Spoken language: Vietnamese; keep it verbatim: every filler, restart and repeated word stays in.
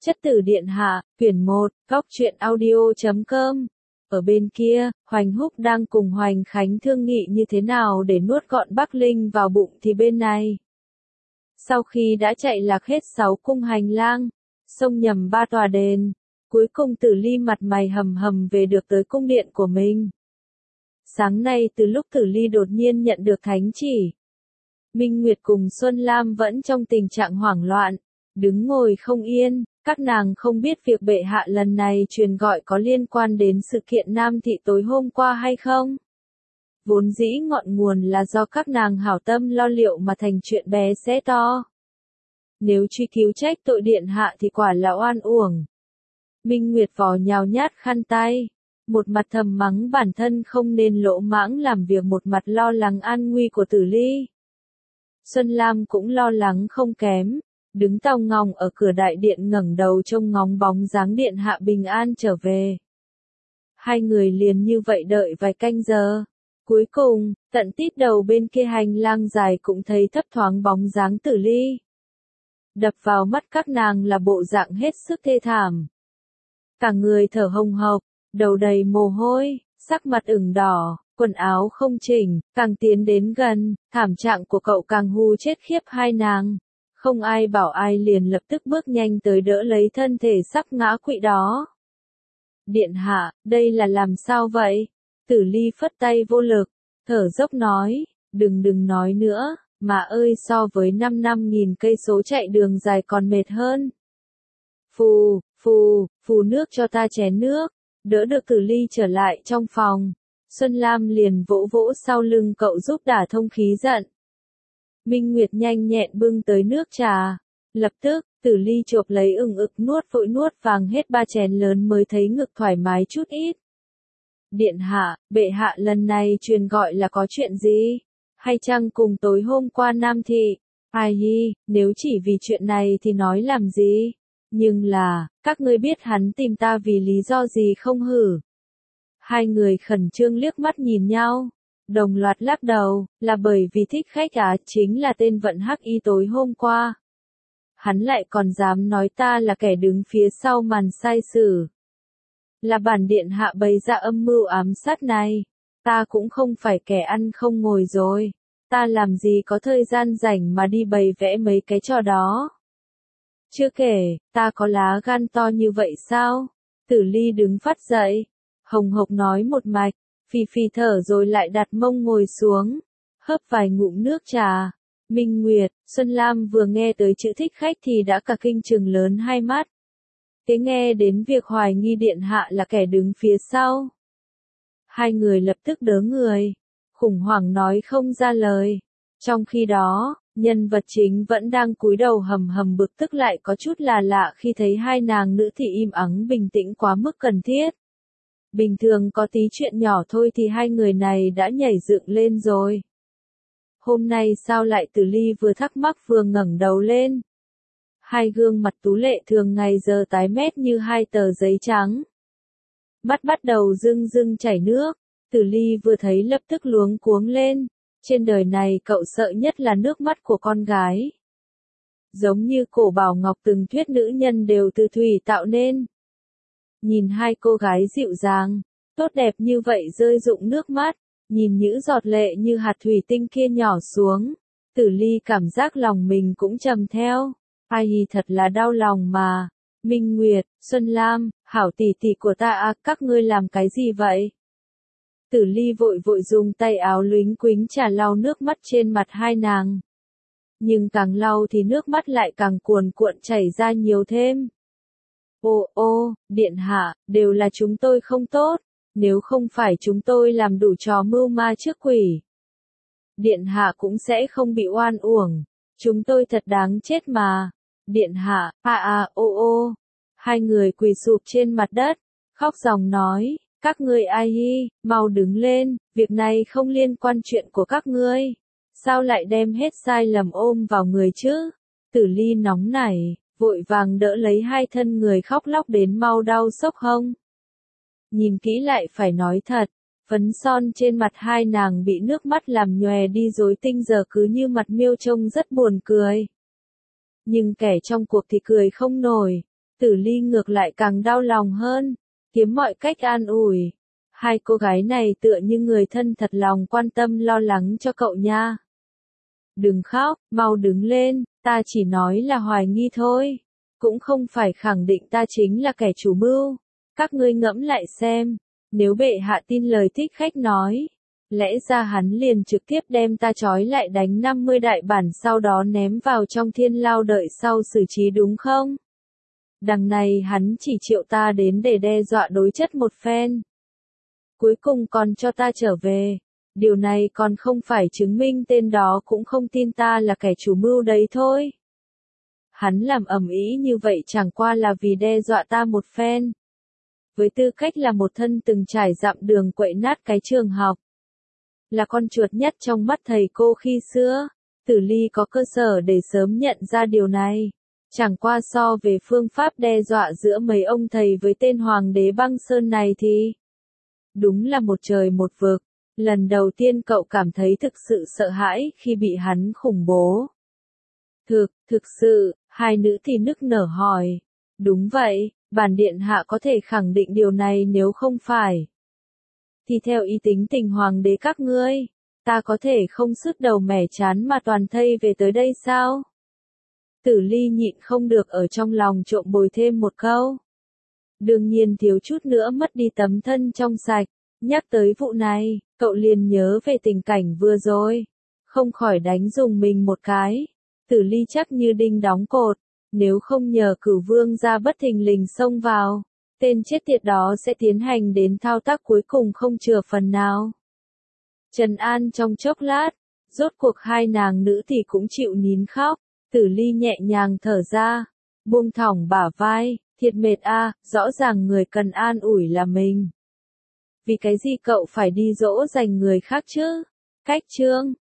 Chất tử điện hạ, quyển một, góc truyện audio chấm com. Ở bên kia, Hoành Húc đang cùng Hoành Khánh thương nghị như thế nào để nuốt gọn Bắc Linh vào bụng thì bên này. Sau khi đã chạy lạc hết sáu cung hành lang, xông nhầm ba tòa đền, cuối cùng Tử Ly mặt mày hầm hầm về được tới cung điện của mình. Sáng nay từ lúc Tử Ly đột nhiên nhận được thánh chỉ, Minh Nguyệt cùng Xuân Lam vẫn trong tình trạng hoảng loạn, đứng ngồi không yên. Các nàng không biết việc bệ hạ lần này truyền gọi có liên quan đến sự kiện Nam Thị tối hôm qua hay không. Vốn dĩ ngọn nguồn là do các nàng hảo tâm lo liệu mà thành chuyện bé xé to. Nếu truy cứu trách tội điện hạ thì quả là oan uổng. Minh Nguyệt vò nhào nhát khăn tay, một mặt thầm mắng bản thân không nên lỗ mãng làm việc, một mặt lo lắng an nguy của Tử Ly. Xuân Lam cũng lo lắng không kém. Đứng tao ngòng ở cửa đại điện ngẩng đầu trông ngóng bóng dáng điện hạ bình an trở về. Hai người liền như vậy đợi vài canh giờ. Cuối cùng, tận tít đầu bên kia hành lang dài cũng thấy thấp thoáng bóng dáng Tử Ly. Đập vào mắt các nàng là bộ dạng hết sức thê thảm. Cả người thở hồng hộc, đầu đầy mồ hôi, sắc mặt ửng đỏ, quần áo không chỉnh, càng tiến đến gần, thảm trạng của cậu càng hù chết khiếp hai nàng. Không ai bảo ai liền lập tức bước nhanh tới đỡ lấy thân thể sắp ngã quỵ đó. Điện hạ, đây là làm sao vậy? Tử Ly phất tay vô lực, thở dốc nói, đừng đừng nói nữa, mà ơi so với năm năm nghìn cây số chạy đường dài còn mệt hơn. Phù, phù, phù nước cho ta chén nước, đỡ được Tử Ly trở lại trong phòng. Xuân Lam liền vỗ vỗ sau lưng cậu giúp đả thông khí giận. Minh Nguyệt nhanh nhẹn bưng tới nước trà. Lập tức, Tử Ly chộp lấy ừng ực nuốt vội nuốt vàng hết ba chén lớn mới thấy ngực thoải mái chút ít. Điện hạ, bệ hạ lần này truyền gọi là có chuyện gì? Hay chăng cùng tối hôm qua Nam Thị? Ai hi, nếu chỉ vì chuyện này thì nói làm gì? Nhưng là, các ngươi biết hắn tìm ta vì lý do gì không hử? Hai người khẩn trương liếc mắt nhìn nhau. Đồng loạt lắc đầu, là bởi vì thích khách á, chính là tên vận hắc y tối hôm qua. Hắn lại còn dám nói ta là kẻ đứng phía sau màn sai sử. Là bản điện hạ bày ra âm mưu ám sát này. Ta cũng không phải kẻ ăn không ngồi rồi. Ta làm gì có thời gian rảnh mà đi bày vẽ mấy cái trò đó. Chưa kể, ta có lá gan to như vậy sao? Tử Ly đứng phát dậy, hồng hộc nói một mạch. Phì phì thở rồi lại đặt mông ngồi xuống, hớp vài ngụm nước trà. Minh Nguyệt, Xuân Lam vừa nghe tới chữ thích khách thì đã cả kinh trừng lớn hai mắt. Thế nghe đến việc hoài nghi điện hạ là kẻ đứng phía sau. Hai người lập tức đớ người, khủng hoảng nói không ra lời. Trong khi đó, nhân vật chính vẫn đang cúi đầu hầm hầm bực tức lại có chút là lạ khi thấy hai nàng nữ thì im ắng bình tĩnh quá mức cần thiết. Bình thường có tí chuyện nhỏ thôi thì hai người này đã nhảy dựng lên rồi. Hôm nay sao lại Tử Ly vừa thắc mắc vừa ngẩng đầu lên. Hai gương mặt tú lệ thường ngày giờ tái mét như hai tờ giấy trắng. Mắt bắt đầu rưng rưng chảy nước, Tử Ly vừa thấy lập tức luống cuống lên. Trên đời này cậu sợ nhất là nước mắt của con gái. Giống như cổ Bảo Ngọc từng thuyết nữ nhân đều từ thủy tạo nên. Nhìn hai cô gái dịu dàng, tốt đẹp như vậy rơi rụng nước mắt, nhìn những giọt lệ như hạt thủy tinh kia nhỏ xuống, Tử Ly cảm giác lòng mình cũng trầm theo. Ai thật là đau lòng mà. Minh Nguyệt, Xuân Lam, hảo tỷ tỷ của ta à, các ngươi làm cái gì vậy? Tử Ly vội vội dùng tay áo lúnh quính chà lau nước mắt trên mặt hai nàng. Nhưng càng lau thì nước mắt lại càng cuồn cuộn chảy ra nhiều thêm. Ô ô, điện hạ, đều là chúng tôi không tốt, nếu không phải chúng tôi làm đủ trò mưu ma trước quỷ. Điện hạ cũng sẽ không bị oan uổng, chúng tôi thật đáng chết mà. Điện hạ, à à, ô ô, hai người quỳ sụp trên mặt đất, khóc ròng nói, các ngươi ai hi, mau đứng lên, việc này không liên quan chuyện của các ngươi. Sao lại đem hết sai lầm ôm vào người chứ? Tử Ly nóng nảy, vội vàng đỡ lấy hai thân người khóc lóc đến mau đau sốc hông. Nhìn kỹ lại phải nói thật, phấn son trên mặt hai nàng bị nước mắt làm nhòe đi rối tinh giờ cứ như mặt miêu trông rất buồn cười. Nhưng kẻ trong cuộc thì cười không nổi. Tử Ly ngược lại càng đau lòng hơn, kiếm mọi cách an ủi. Hai cô gái này tựa như người thân thật lòng quan tâm lo lắng cho cậu nha. Đừng khóc, mau đứng lên, ta chỉ nói là hoài nghi thôi. Cũng không phải khẳng định ta chính là kẻ chủ mưu. Các ngươi ngẫm lại xem, nếu bệ hạ tin lời thích khách nói, lẽ ra hắn liền trực tiếp đem ta trói lại đánh năm mươi đại bản sau đó ném vào trong thiên lao đợi sau xử trí đúng không? Đằng này hắn chỉ triệu ta đến để đe dọa đối chất một phen. Cuối cùng còn cho ta trở về. Điều này còn không phải chứng minh tên đó cũng không tin ta là kẻ chủ mưu đấy thôi. Hắn làm ầm ĩ như vậy chẳng qua là vì đe dọa ta một phen. Với tư cách là một thân từng trải dặm đường quậy nát cái trường học, là con chuột nhất trong mắt thầy cô khi xưa, Tử Ly có cơ sở để sớm nhận ra điều này. Chẳng qua so về phương pháp đe dọa giữa mấy ông thầy với tên hoàng đế băng sơn này thì đúng là một trời một vực. Lần đầu tiên cậu cảm thấy thực sự sợ hãi khi bị hắn khủng bố. Thực, thực sự, hai nữ thì nức nở hỏi. Đúng vậy, bản điện hạ có thể khẳng định điều này nếu không phải. Thì theo ý tính tình hoàng đế các ngươi, ta có thể không sứt đầu mẻ chán mà toàn thây về tới đây sao? Tử Ly nhịn không được ở trong lòng trộm bồi thêm một câu. Đương nhiên thiếu chút nữa mất đi tấm thân trong sạch. Nhắc tới vụ này, cậu liền nhớ về tình cảnh vừa rồi. Không khỏi đánh dùng mình một cái. Tử Ly chắc như đinh đóng cột. Nếu không nhờ cửu vương ra bất thình lình xông vào, tên chết tiệt đó sẽ tiến hành đến thao tác cuối cùng không chừa phần nào. Trần an trong chốc lát, rốt cuộc hai nàng nữ thì cũng chịu nín khóc. Tử Ly nhẹ nhàng thở ra, buông thõng bả vai, thiệt mệt a, rõ ràng người cần an ủi là mình. Vì cái gì cậu phải đi dỗ dành người khác chứ? Cách chương